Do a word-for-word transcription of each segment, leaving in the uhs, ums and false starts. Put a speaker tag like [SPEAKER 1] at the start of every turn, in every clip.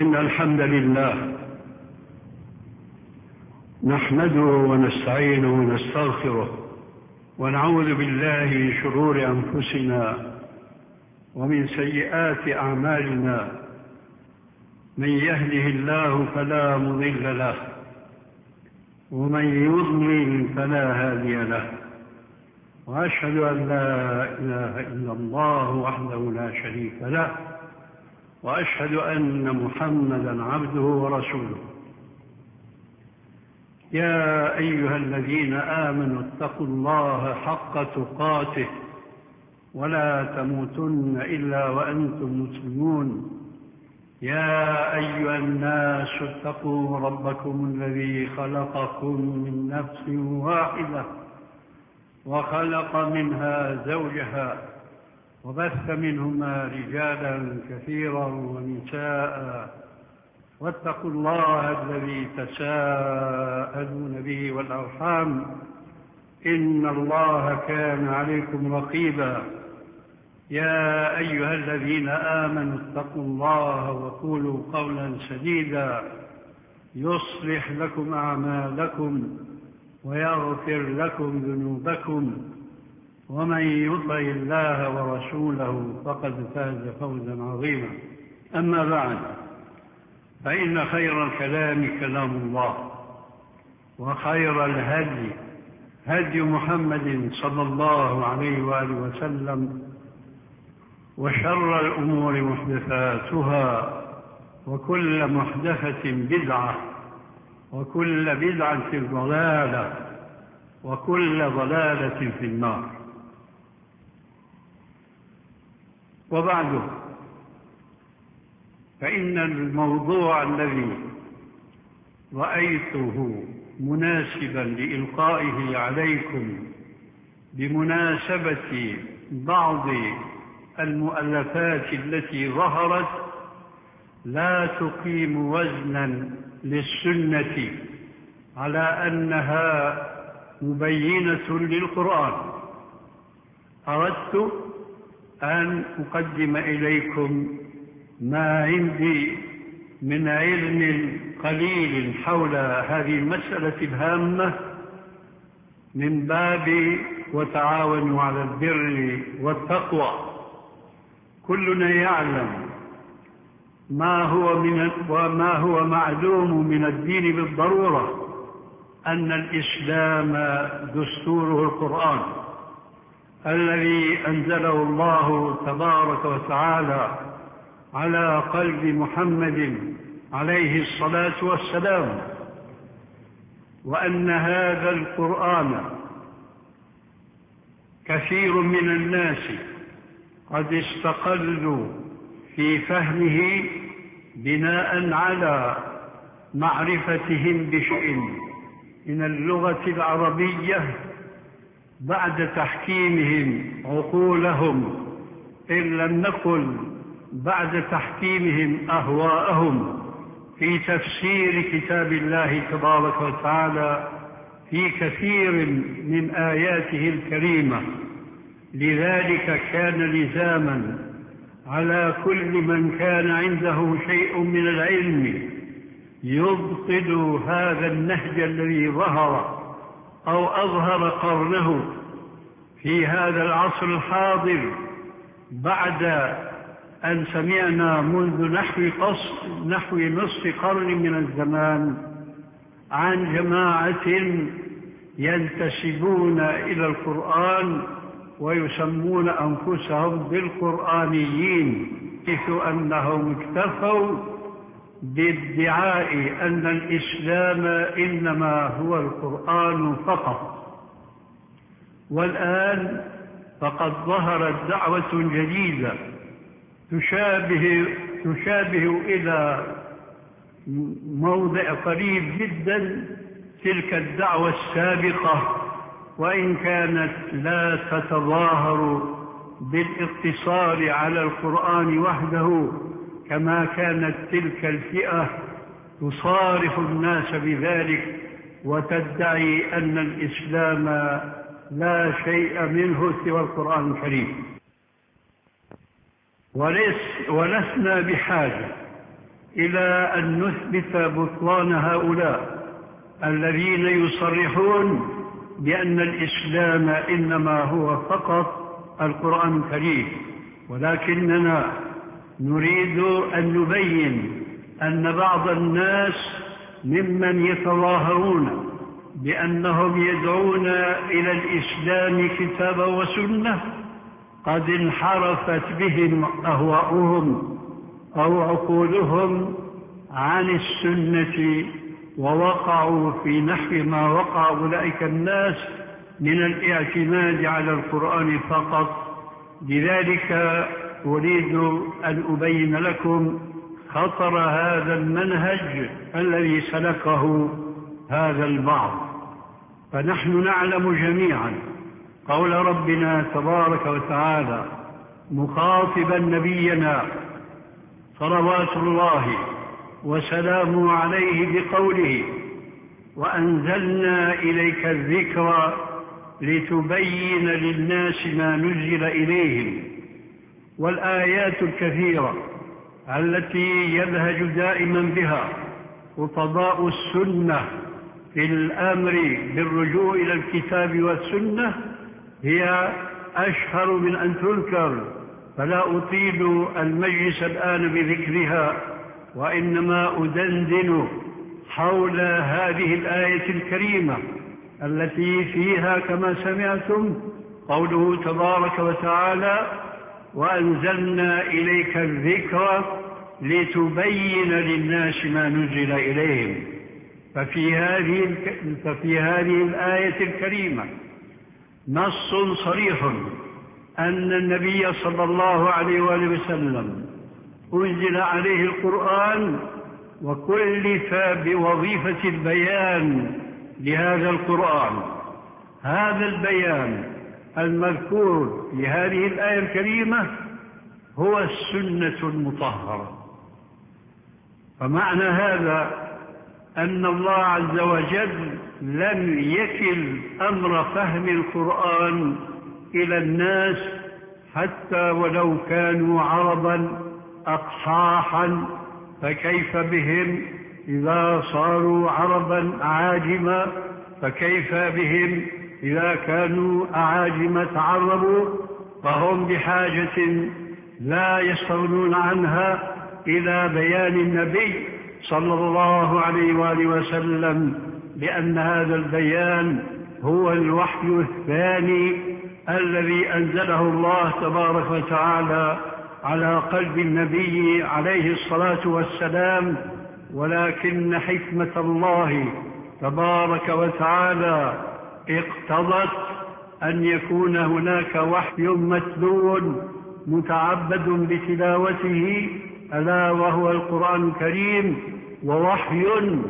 [SPEAKER 1] إن الحمد لله نحمده ونستعينه ونستغفره ونعوذ بالله من شرور أنفسنا ومن سيئات أعمالنا. من يهده الله فلا مضل له ومن يضلل فلا هادي له، وأشهد أن لا إله إلا الله وحده لا شريك له، وأشهد أن محمدا عبده ورسوله. يا أيها الذين آمنوا اتقوا الله حق تقاته ولا تموتن إلا وأنتم مسلمون. يا أيها الناس اتقوا ربكم الذي خلقكم من نفس واحدة وخلق منها زوجها وبث منهما رجالا كثيرا ونساء، واتقوا الله الذي تساءلون به والأرحام إن الله كان عليكم رقيبا. يا أيها الذين آمنوا اتقوا الله وقولوا قولا سديدا يصلح لكم أعمالكم ويغفر لكم ذنوبكم، ومن يطع الله ورسوله فقد فاز فوزا عظيما. أما بعد، فإن خير الكلام كلام الله، وخير الهدي هدي محمد صلى الله عليه وآله وسلم، وشر الأمور محدثاتها، وكل محدثة بدعة، وكل بدعة ضلالة، وكل ضلالة في النار. وبعده، فإن الموضوع الذي رأيته مناسبا لإلقائه عليكم بمناسبة بعض المؤلفات التي ظهرت لا تقيم وزنا للسنة على أنها مبينة للقرآن، أردت أن أقدم إليكم ما عندي من علم قليل حول هذه المسألة الهامة من باب وتعاونوا على البر والتقوى. كلنا يعلم ما هو من وما هو معلوم من الدين بالضرورة، أن الإسلام دستوره القرآن الذي أنزله الله تبارك وتعالى على قلب محمد عليه الصلاة والسلام، وأن هذا القرآن كثير من الناس قد استقلوا في فهمه بناء على معرفتهم بشيء من اللغة العربية بعد تحكيمهم عقولهم، إن لم نقل بعد تحكيمهم أهواءهم في تفسير كتاب الله تبارك وتعالى في كثير من آياته الكريمة. لذلك كان لزاما على كل من كان عنده شيء من العلم يبطل هذا النهج الذي ظهر أو أظهر قرنه في هذا العصر الحاضر، بعد أن سمعنا منذ نحو قصد نحو نصف قرن من الزمان عن جماعة ينتسبون إلى القرآن ويسمون أنفسهم بالقرآنيين، حيث أنهم اكتفوا بادعاء أن الإسلام إنما هو القرآن فقط. والآن فقد ظهرت دعوة جديدة تشابه, تشابه إلى موضع قريب جدا تلك الدعوة السابقة، وإن كانت لا تتظاهر بالاقتصار على القرآن وحده كما كانت تلك الفئة تصارح الناس بذلك وتدعي أن الإسلام لا شيء منه سوى القرآن الكريم. ولسنا بحاجة إلى أن نثبت بطلان هؤلاء الذين يصرحون بأن الإسلام إنما هو فقط القرآن الكريم، ولكننا نريد أن نبين أن بعض الناس ممن يتظاهرون بأنهم يدعون إلى الإسلام كتابا وسنة قد انحرفت بهم أهواؤهم أو عقولهم عن السنة، ووقعوا في نحو ما وقع أولئك الناس من الاعتماد على القرآن فقط. لذلك أريد أن أبين لكم خطر هذا المنهج الذي سلكه هذا البعض. فنحن نعلم جميعا قول ربنا تبارك وتعالى مخاطبا نبينا صلوات الله وسلامه عليه بقوله: وأنزلنا إليك الذكر لتبين للناس ما نزل إليهم. والآيات الكثيرة التي يلهج دائما بها خطباء السنة في الأمر بالرجوع إلى الكتاب والسنة هي أشهر من أن تذكر، فلا أطيل المجلس الآن بذكرها، وإنما أدندن حول هذه الآية الكريمة التي فيها كما سمعتم قوله تبارك وتعالى: وأنزلنا إليك الذكر لتبين للناس ما نزل إليهم. ففي هذه ففي هذه الآية الكريمة نص صريح أن النبي صلى الله عليه وآله وسلم أنزل عليه القرآن وكلف بوظيفة البيان لهذا القرآن. هذا البيان المذكور في هذه الآية الكريمة هو السنة المطهرة. فمعنى هذا أن الله عز وجل لم يكل أمر فهم القرآن إلى الناس حتى ولو كانوا عربا أقحاحا، فكيف بهم إذا صاروا عربا أعاجما، فكيف بهم إذا كانوا أعاجم تعربوا، فهم بحاجة لا يستغنون عنها إلى بيان النبي صلى الله عليه وآله وسلم، لأن هذا البيان هو الوحي الثاني الذي أنزله الله تبارك وتعالى على قلب النبي عليه الصلاة والسلام. ولكن حكمة الله تبارك وتعالى اقتضت أن يكون هناك وحي متلو متعبد بتلاوته ألا وهو القرآن الكريم، ووحي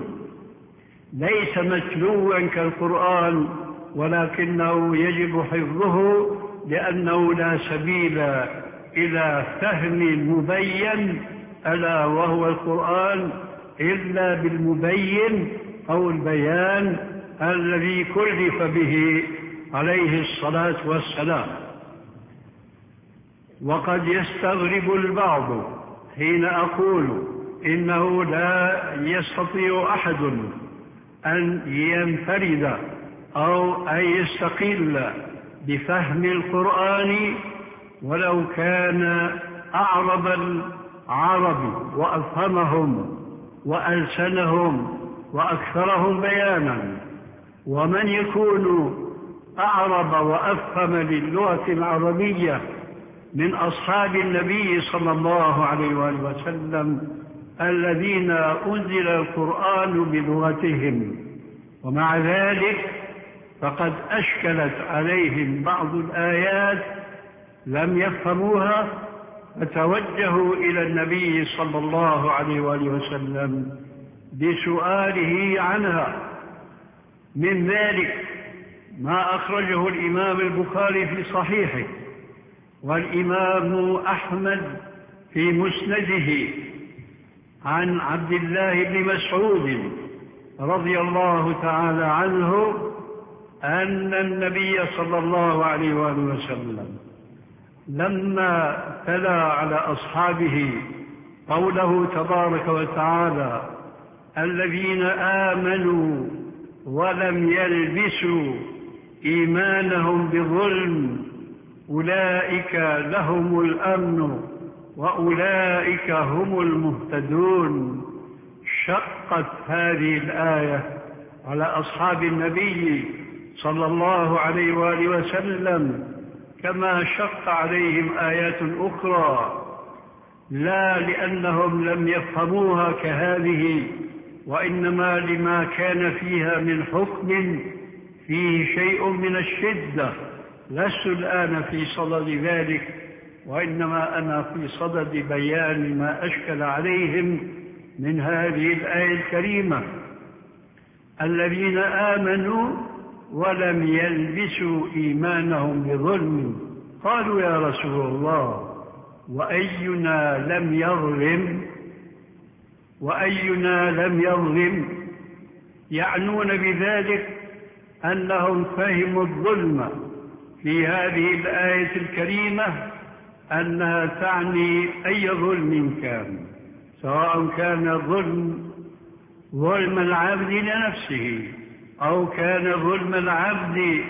[SPEAKER 1] ليس متلوا كالقرآن ولكنه يجب حفظه، لأنه لا سبيل إلى فهم المبين ألا وهو القرآن إلا بالمبين أو البيان الذي كلف به عليه الصلاة والسلام. وقد يستغرب البعض حين أقول إنه لا يستطيع أحد أن ينفرد أو أن يستقل بفهم القرآن ولو كان أعرب العرب وأفهمهم وألسنهم وأكثرهم بيانا. ومن يكون أعرب وأفهم للغة العربية من أصحاب النبي صلى الله عليه وآله وسلم الذين أنزل القرآن بلغتهم، ومع ذلك فقد أشكلت عليهم بعض الآيات لم يفهموها، فتوجهوا إلى النبي صلى الله عليه وآله وسلم بسؤاله عنها. من ذلك ما أخرجه الإمام البخاري في صحيحه والإمام أحمد في مسنده عن عبد الله بن مسعود رضي الله تعالى عنه أن النبي صلى الله عليه وآله وسلم لما تلا على أصحابه قوله تبارك وتعالى: الذين آمنوا ولم يلبسوا إيمانهم بظلم أولئك لهم الأمن وأولئك هم المهتدون. شقت هذه الآية على أصحاب النبي صلى الله عليه وآله وسلم كما شق عليهم آيات أخرى، لا لأنهم لم يفهموها كهذه، وإنما لما كان فيها من حكم فيه شيء من الشدة. لست الآن في صدد ذلك، وإنما أنا في صدد بيان ما أشكل عليهم من هذه الآية الكريمة: الذين آمنوا ولم يلبسوا إيمانهم بظلم. قالوا: يا رسول الله، وأينا لم يظلم وأينا لم يظلم؟ يعنون بذلك أنهم فهموا الظلم في هذه الآية الكريمة أنها تعني أي ظلم كان، سواء كان الظلم ظلم العبد لنفسه أو كان ظلم العبد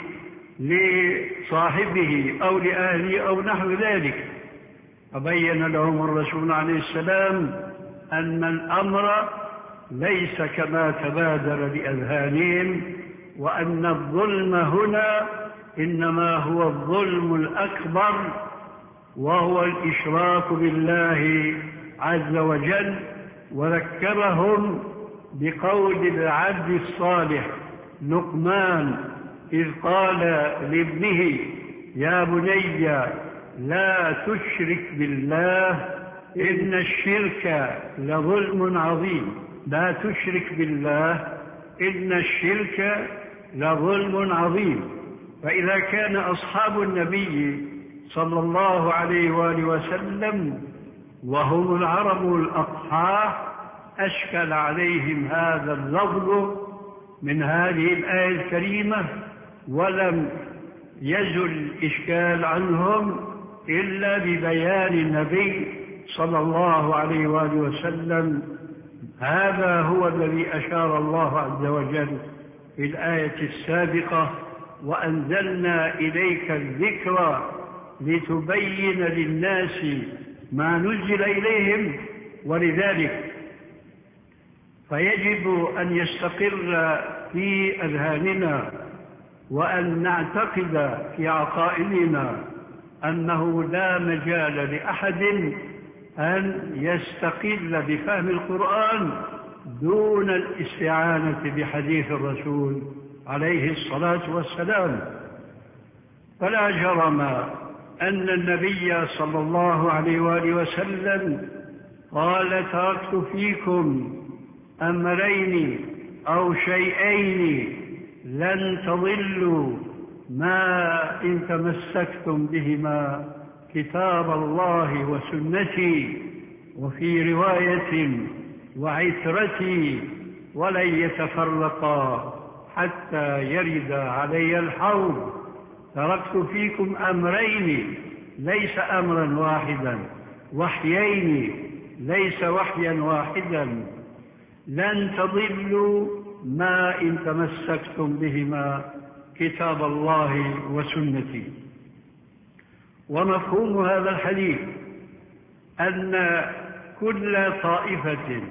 [SPEAKER 1] لصاحبه أو لأهله أو نحو ذلك. فبين لهم الرسول عليه السلام أن الأمر ليس كما تبادر لأذهانهم، وأن الظلم هنا إنما هو الظلم الأكبر، وهو الإشراك بالله عز وجل. وذكرهم بقول العبد الصالح لقمان إذ قال لابنه: يا بني لا تشرك بالله إن الشرك لظلم عظيم. لا تشرك بالله إن الشرك لظلم عظيم. فإذا كان أصحاب النبي صلى الله عليه وآله وسلم وهم العرب الأقحاء أشكل عليهم هذا اللفظ من هذه الآية الكريمة، ولم يزل الإشكال عنهم إلا ببيان النبي صلى الله عليه وآله وسلم. هذا هو الذي أشار الله عز وجل في الآية السابقة: وأنزلنا إليك الذكر لتبين للناس ما نزل إليهم. ولذلك فيجب أن يستقر في أذهاننا وأن نعتقد في عقائدنا أنه لا مجال لأحد أن يستقل بفهم القرآن دون الاستعانة بحديث الرسول عليه الصلاة والسلام. فلا جرم أن النبي صلى الله عليه وآله وسلم قال: تركت فيكم أمرين أو شيئين لن تضلوا ما إن تمسكتم بهما، كتاب الله وسنتي، وفي رواية وعترتي، ولن يتفرقا حتى يرد علي الحوض. تركت فيكم أمرين، ليس أمرا واحدا، وحيين، ليس وحيا واحدا، لن تضلوا ما إن تمسكتم بهما، كتاب الله وسنتي. ومفهوم هذا الحديث أن كل طائفة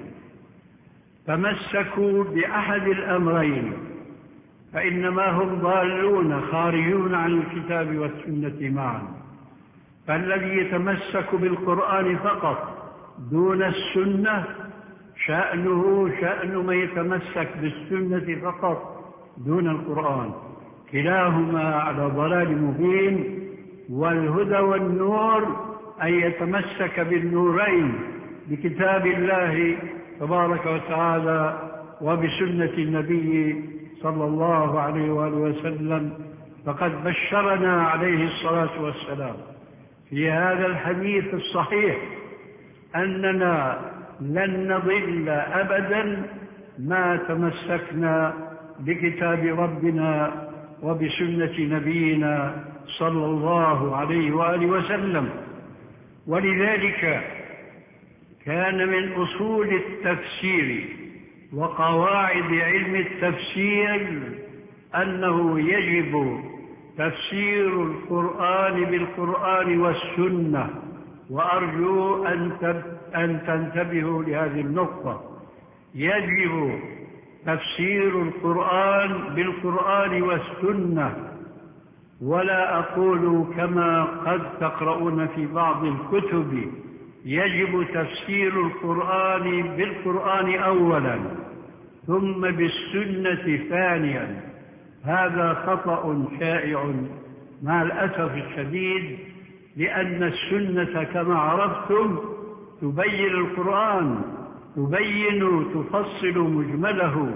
[SPEAKER 1] تمسكوا بأحد الأمرين فإنما هم ضالون خارجون عن الكتاب والسنة معا. فالذي يتمسك بالقرآن فقط دون السنة شأنه شأن من يتمسك بالسنة فقط دون القرآن، كلاهما على ضلال مبين. والهدى والنور أن يتمسك بالنورين، بكتاب الله تبارك وتعالى وبسنة النبي صلى الله عليه وآله وسلم. فقد بشرنا عليه الصلاة والسلام في هذا الحديث الصحيح أننا لن نضل أبدا ما تمسكنا بكتاب ربنا وبسنة نبينا صلى الله عليه وآله وسلم. ولذلك كان من أصول التفسير وقواعد علم التفسير أنه يجب تفسير القرآن بالقرآن والسنة، وأرجو أن تنتبهوا لهذه النقطة. يجب تفسير القرآن بالقرآن والسنة، ولا أقول كما قد تقرؤون في بعض الكتب يجب تفسير القرآن بالقرآن أولا ثم بالسنة ثانيا. هذا خطأ شائع مع الأسف الشديد، لأن السنة كما عرفتم تبين القرآن، تبين تفصل مجمله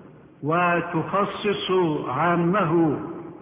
[SPEAKER 1] وتخصص عامه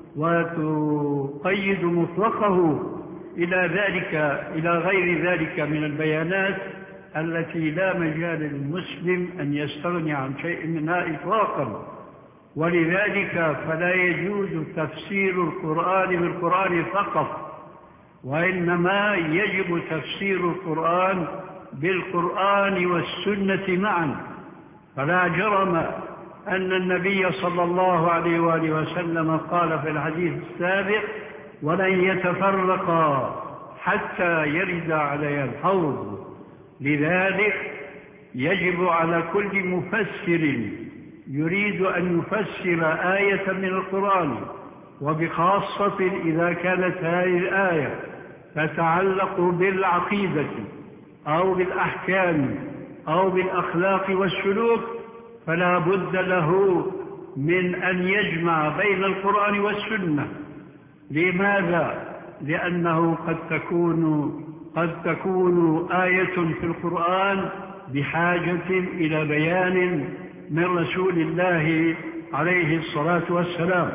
[SPEAKER 1] وتقيد مطلقه إلى ذلك إلى غير ذلك من البيانات التي لا مجال للمسلم أن يستغني عن شيء منها إطلاقا. ولذلك فلا يجوز تفسير القرآن بالقرآن فقط، وإنما يجب تفسير القرآن بالقرآن والسنة معا. فلا جرم أن النبي صلى الله عليه وآله وسلم قال في الحديث السابق: ولن يتفرقا حتى يرد علي الحوض. لذلك يجب على كل مفسر يريد أن يفسر آية من القرآن، وبخاصة إذا كانت هذه الآية تتعلق بالعقيدة أو بالأحكام أو بالأخلاق والسلوك، فلا بد له من أن يجمع بين القرآن والسنة. لماذا؟ لأنه قد تكون قد تكون آية في القرآن بحاجة إلى بيان من رسول الله عليه الصلاة والسلام.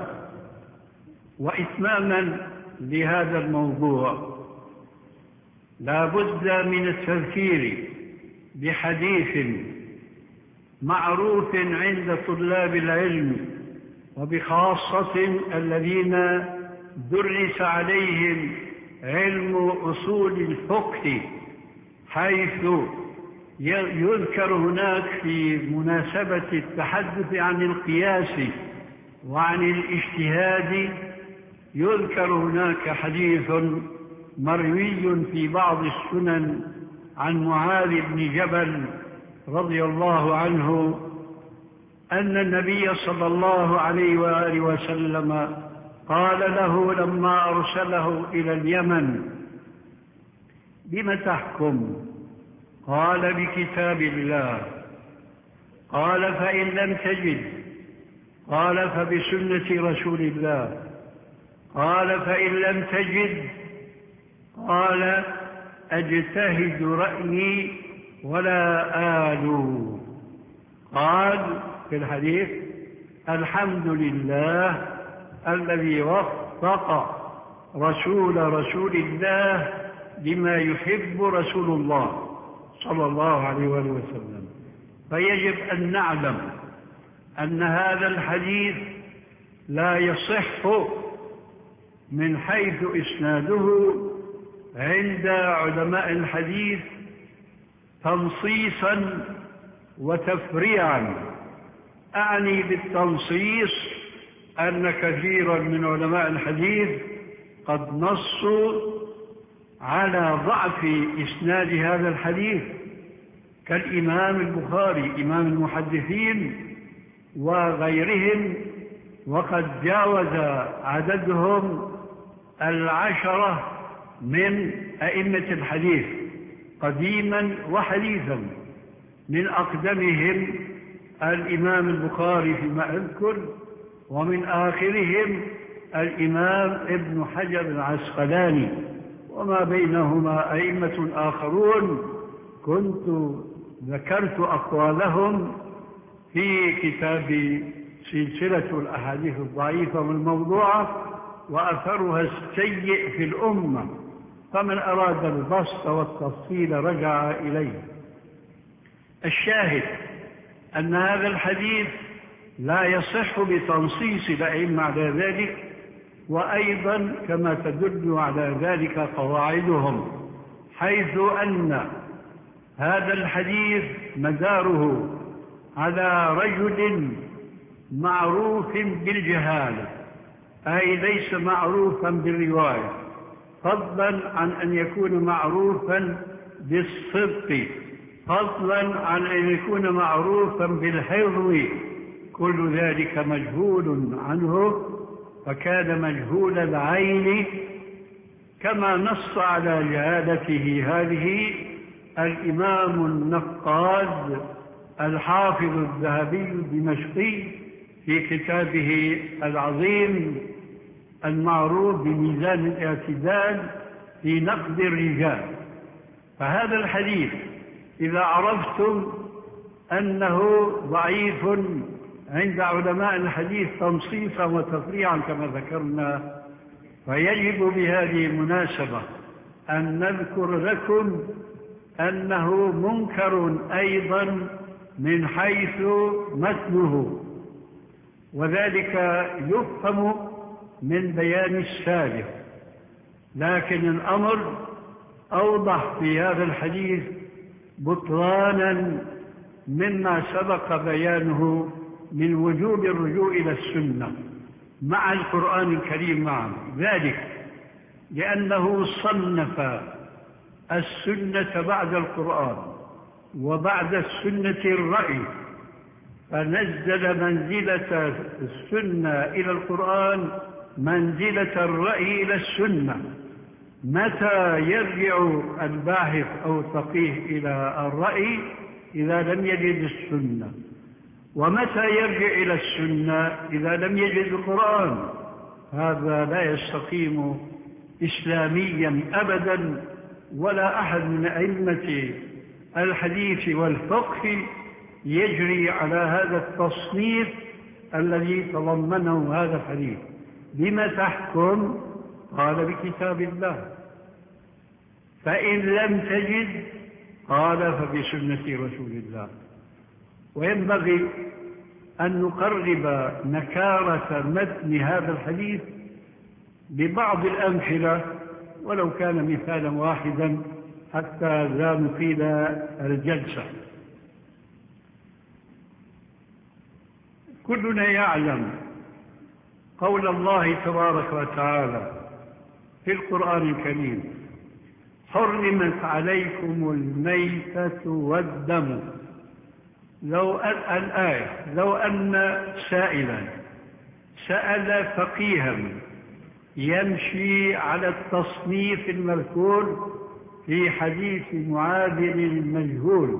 [SPEAKER 1] وإتماما لهذا الموضوع لا بد من التذكير بحديث معروف عند طلاب العلم، وبخاصة الذين درس عليهم علم أصول الفقه، حيث يذكر هناك في مناسبة التحدث عن القياس وعن الاجتهاد، يذكر هناك حديث مروي في بعض السنن عن معاذ بن جبل رضي الله عنه أن النبي صلى الله عليه وآله وسلم قال له لما أرسله إلى اليمن: بم تحكم؟ قال: بكتاب الله. قال: فإن لم تجد؟ قال: فبسنة رسول الله. قال: فإن لم تجد؟ قال: أجتهد رأيي ولا آلو. قال في الحديث: الحمد لله الذي وفق رسول رسول الله لما يحب رسول الله صلى الله عليه وآله وسلم. فيجب أن نعلم أن هذا الحديث لا يصح من حيث إسناده عند علماء الحديث تنصيصا وتفريعا. أعني بالتنصيص أن كثيرا من علماء الحديث قد نصوا على ضعف إسناد هذا الحديث، كالإمام البخاري إمام المحدثين وغيرهم، وقد جاوز عددهم العشرة من أئمة الحديث قديما وحديثا، من أقدمهم الإمام البخاري فيما أذكر، ومن آخرهم الإمام ابن حجر العسقلاني، وما بينهما أئمة آخرون كنت ذكرت أقوالهم في كتاب سلسلة الأحاديث الضعيفة والموضوعة وأثرها السيء في الأمة، فمن أراد البسط والتفصيل رجع إليه. الشاهد أن هذا الحديث لا يصح بتنصيص الأئمة على ذلك، وأيضا كما تدل على ذلك قواعدهم، حيث أن هذا الحديث مداره على رجل معروف بالجهالة، أي ليس معروفا بالرواية، فضلا عن أن يكون معروفا بالصدق، فضلا عن أن يكون معروفا بالحفظ، كل ذلك مجهول عنه، فكان مجهول العين كما نص على جهالته هذه الإمام النقاد الحافظ الذهبي الدمشقي في كتابه العظيم المعروف بميزان الاعتدال في نقد الرجال. فهذا الحديث إذا عرفتم أنه ضعيف عند علماء الحديث تنصيصا وتفريعا كما ذكرنا، فيجب بهذه المناسبة أن نذكر لكم أنه منكر أيضا من حيث متنه، وذلك يفهم من بيان السابق، لكن الأمر أوضح في هذا الحديث بطلانا مما سبق بيانه من وجوب الرجوع إلى السنة مع القرآن الكريم معا، ذلك لأنه صنف السنة بعد القرآن وبعد السنة الرأي، فنزل منزلة السنة إلى القرآن منزلة الرأي إلى السنة. متى يرجع الباحث أو الفقيه إلى الرأي؟ إذا لم يجد السنة. ومتى يرجع إلى السنة؟ إذا لم يجد القرآن. هذا لا يستقيم إسلاميا أبدا، ولا أحد من أئمة الحديث والفقه يجري على هذا التصنيف الذي تضمنه هذا الحديث. بما تحكم؟ قال بكتاب الله، فإن لم تجد قال فبسنة رسول الله. وينبغي أن نقرب نكارة متن هذا الحديث ببعض الأمثلة ولو كان مثالا واحدا حتى لا نطيل الجلسة. كلنا يعلم قول الله تبارك وتعالى في القرآن الكريم: حرمت عليكم الميتة والدم. لو أن الآية لو أن سائلا سأل فقيها يمشي على التصنيف المذكور في حديث معاذ المجهول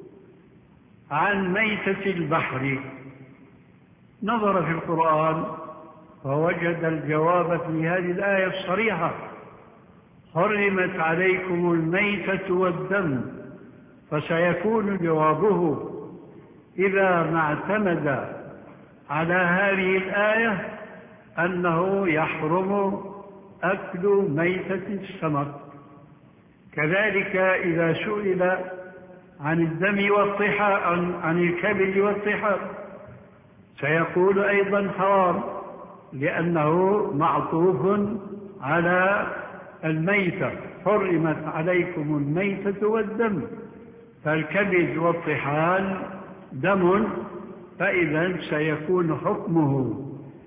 [SPEAKER 1] عن ميتة البحر، نظر في القرآن فوجد الجواب في هذه الآية الصريحة: حرمت عليكم الميتة والدم. فسيكون جوابه إذا ما اعتمد على هذه الآية أنه يحرم أكل ميتة السمك. كذلك إذا سئل عن الدم والطحال عن, عن الكبد والطحال سيقول أيضا حرام، لأنه معطوف على الميتة: حرمت عليكم الميتة والدم. فالكبد والطحال دم، فإذا سيكون حكمه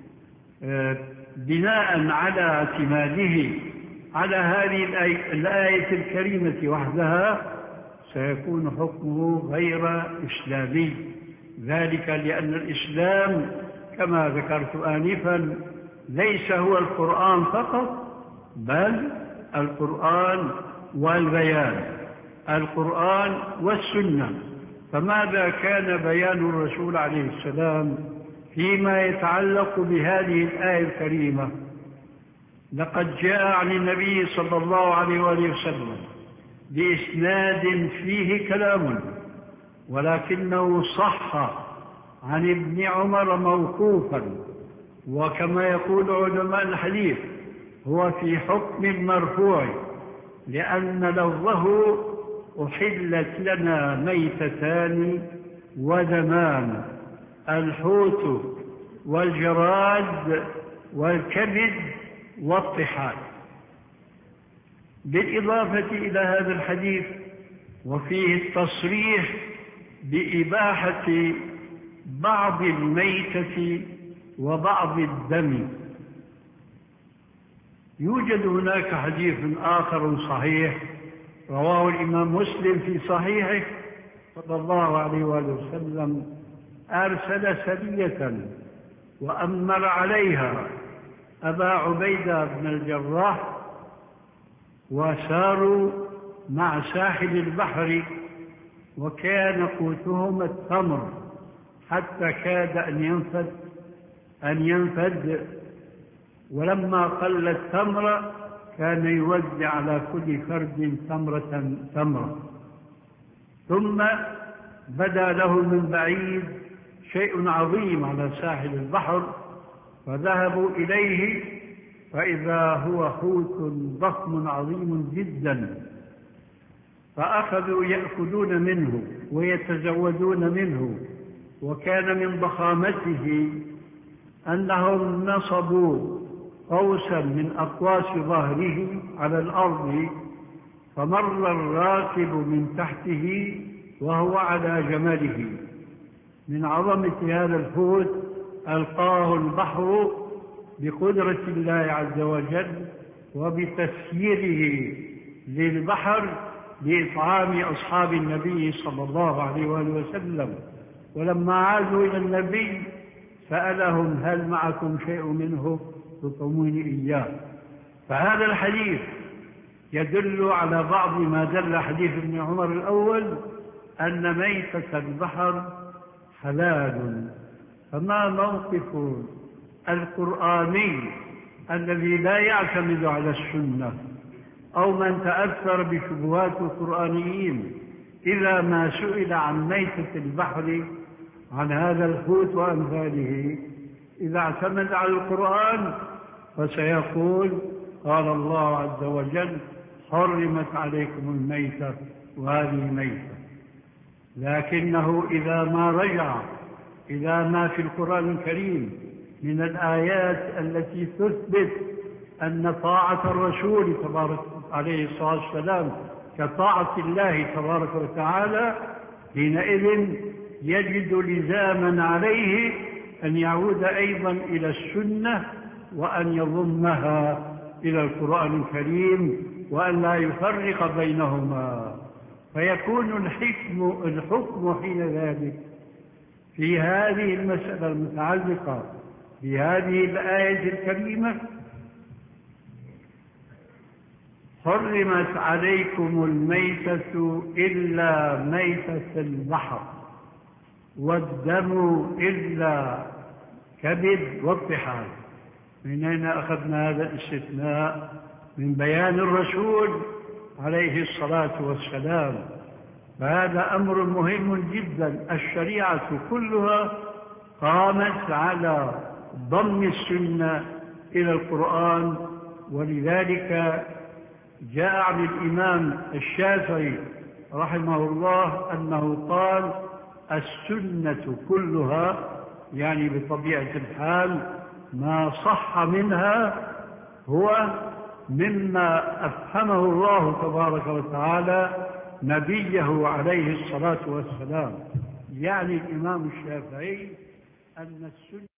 [SPEAKER 1] بناء على اعتماده على هذه الآية الكريمة وحدها سيكون حكمه غير إسلامي. ذلك لأن الإسلام كما ذكرت آنفا ليس هو القرآن فقط، بل القرآن والبيان، القرآن والسنة. فماذا كان بيان الرسول عليه السلام فيما يتعلق بهذه الآية الكريمة؟ لقد جاء عن النبي صلى الله عليه وآله وسلم بإسناد فيه كلام، ولكنه صح عن ابن عمر موقوفا، وكما يقول علماء الحديث هو في حكم مرفوع، لأن لفظه: أحلت لنا ميتتان ودمان، الحوت والجراد والكبد والطحال. بالإضافة إلى هذا الحديث وفيه التصريح بإباحة بعض الميتة وبعض الدم. يوجد هناك حديث آخر صحيح رواه الإمام مسلم في صحيحه صلى الله عليه وآله وسلم: أرسل سرية وأمر عليها أبا عبيدة بن الجراح، وساروا مع ساحل البحر، وكان قوتهم التمر حتى كاد أن ينفد أن ينفد ولما قل التمر كان يوزع على كل فرد تمرة تمرة. ثم بدا له من بعيد شيء عظيم على ساحل البحر، فذهبوا إليه فإذا هو حوت ضخم عظيم جدا، فأخذوا يأكلون منه ويتزودون منه. وكان من ضخامته أنهم نصبوا قوسا من أقواس ظهره على الأرض، فمر الراكب من تحته وهو على جمله. من عظمة هذا الحوت ألقاه البحر بقدرة الله عز وجل وبتسييره للبحر لإطعام أصحاب النبي صلى الله عليه وآله وسلم. ولما عادوا إلى النبي سألهم: هل معكم شيء منه تطعمون إياه؟ فهذا الحديث يدل على بعض ما دل حديث ابن عمر الأول، أن ميتة البحر حلال. فما موقف القرآني الذي لا يعتمد على السنة أو من تأثر بشبهات القرآنيين إذا ما سئل عن ميتة البحر عن هذا الحوت وأمثاله؟ إذا اعتمد على القرآن فسيقول: قال الله عز وجل: حرمت عليكم الميتة وهذه ميتة. لكنه إذا ما رجع إلى ما في القرآن الكريم من الآيات التي تثبت أن طاعة الرسول تبارك عليه الصلاة والسلام كطاعة الله تبارك وتعالى، حينئذ يجد لزاما عليه أن يعود أيضا إلى السنة وأن يضمها إلى القرآن الكريم وأن لا يفرق بينهما. فيكون الحكم, الحكم حين ذلك في هذه المسألة المتعلقة بهذه الآية الكريمة: حرمت عليكم الميتة إلا ميتة البحر والدم إلا كبد والطحال. من أين أخذنا هذا الاستثناء؟ من بيان الرسول عليه الصلاة والسلام. فهذا أمر مهم جدا. الشريعة كلها قامت على ضم السنة إلى القرآن، ولذلك جاء عن الإمام الشافعي رحمه الله أنه قال: السنة كلها، يعني بطبيعة الحال ما صح منها هو مما أفهمه الله تبارك وتعالى نبيه عليه الصلاة والسلام. يعني الإمام الشافعي أن السنة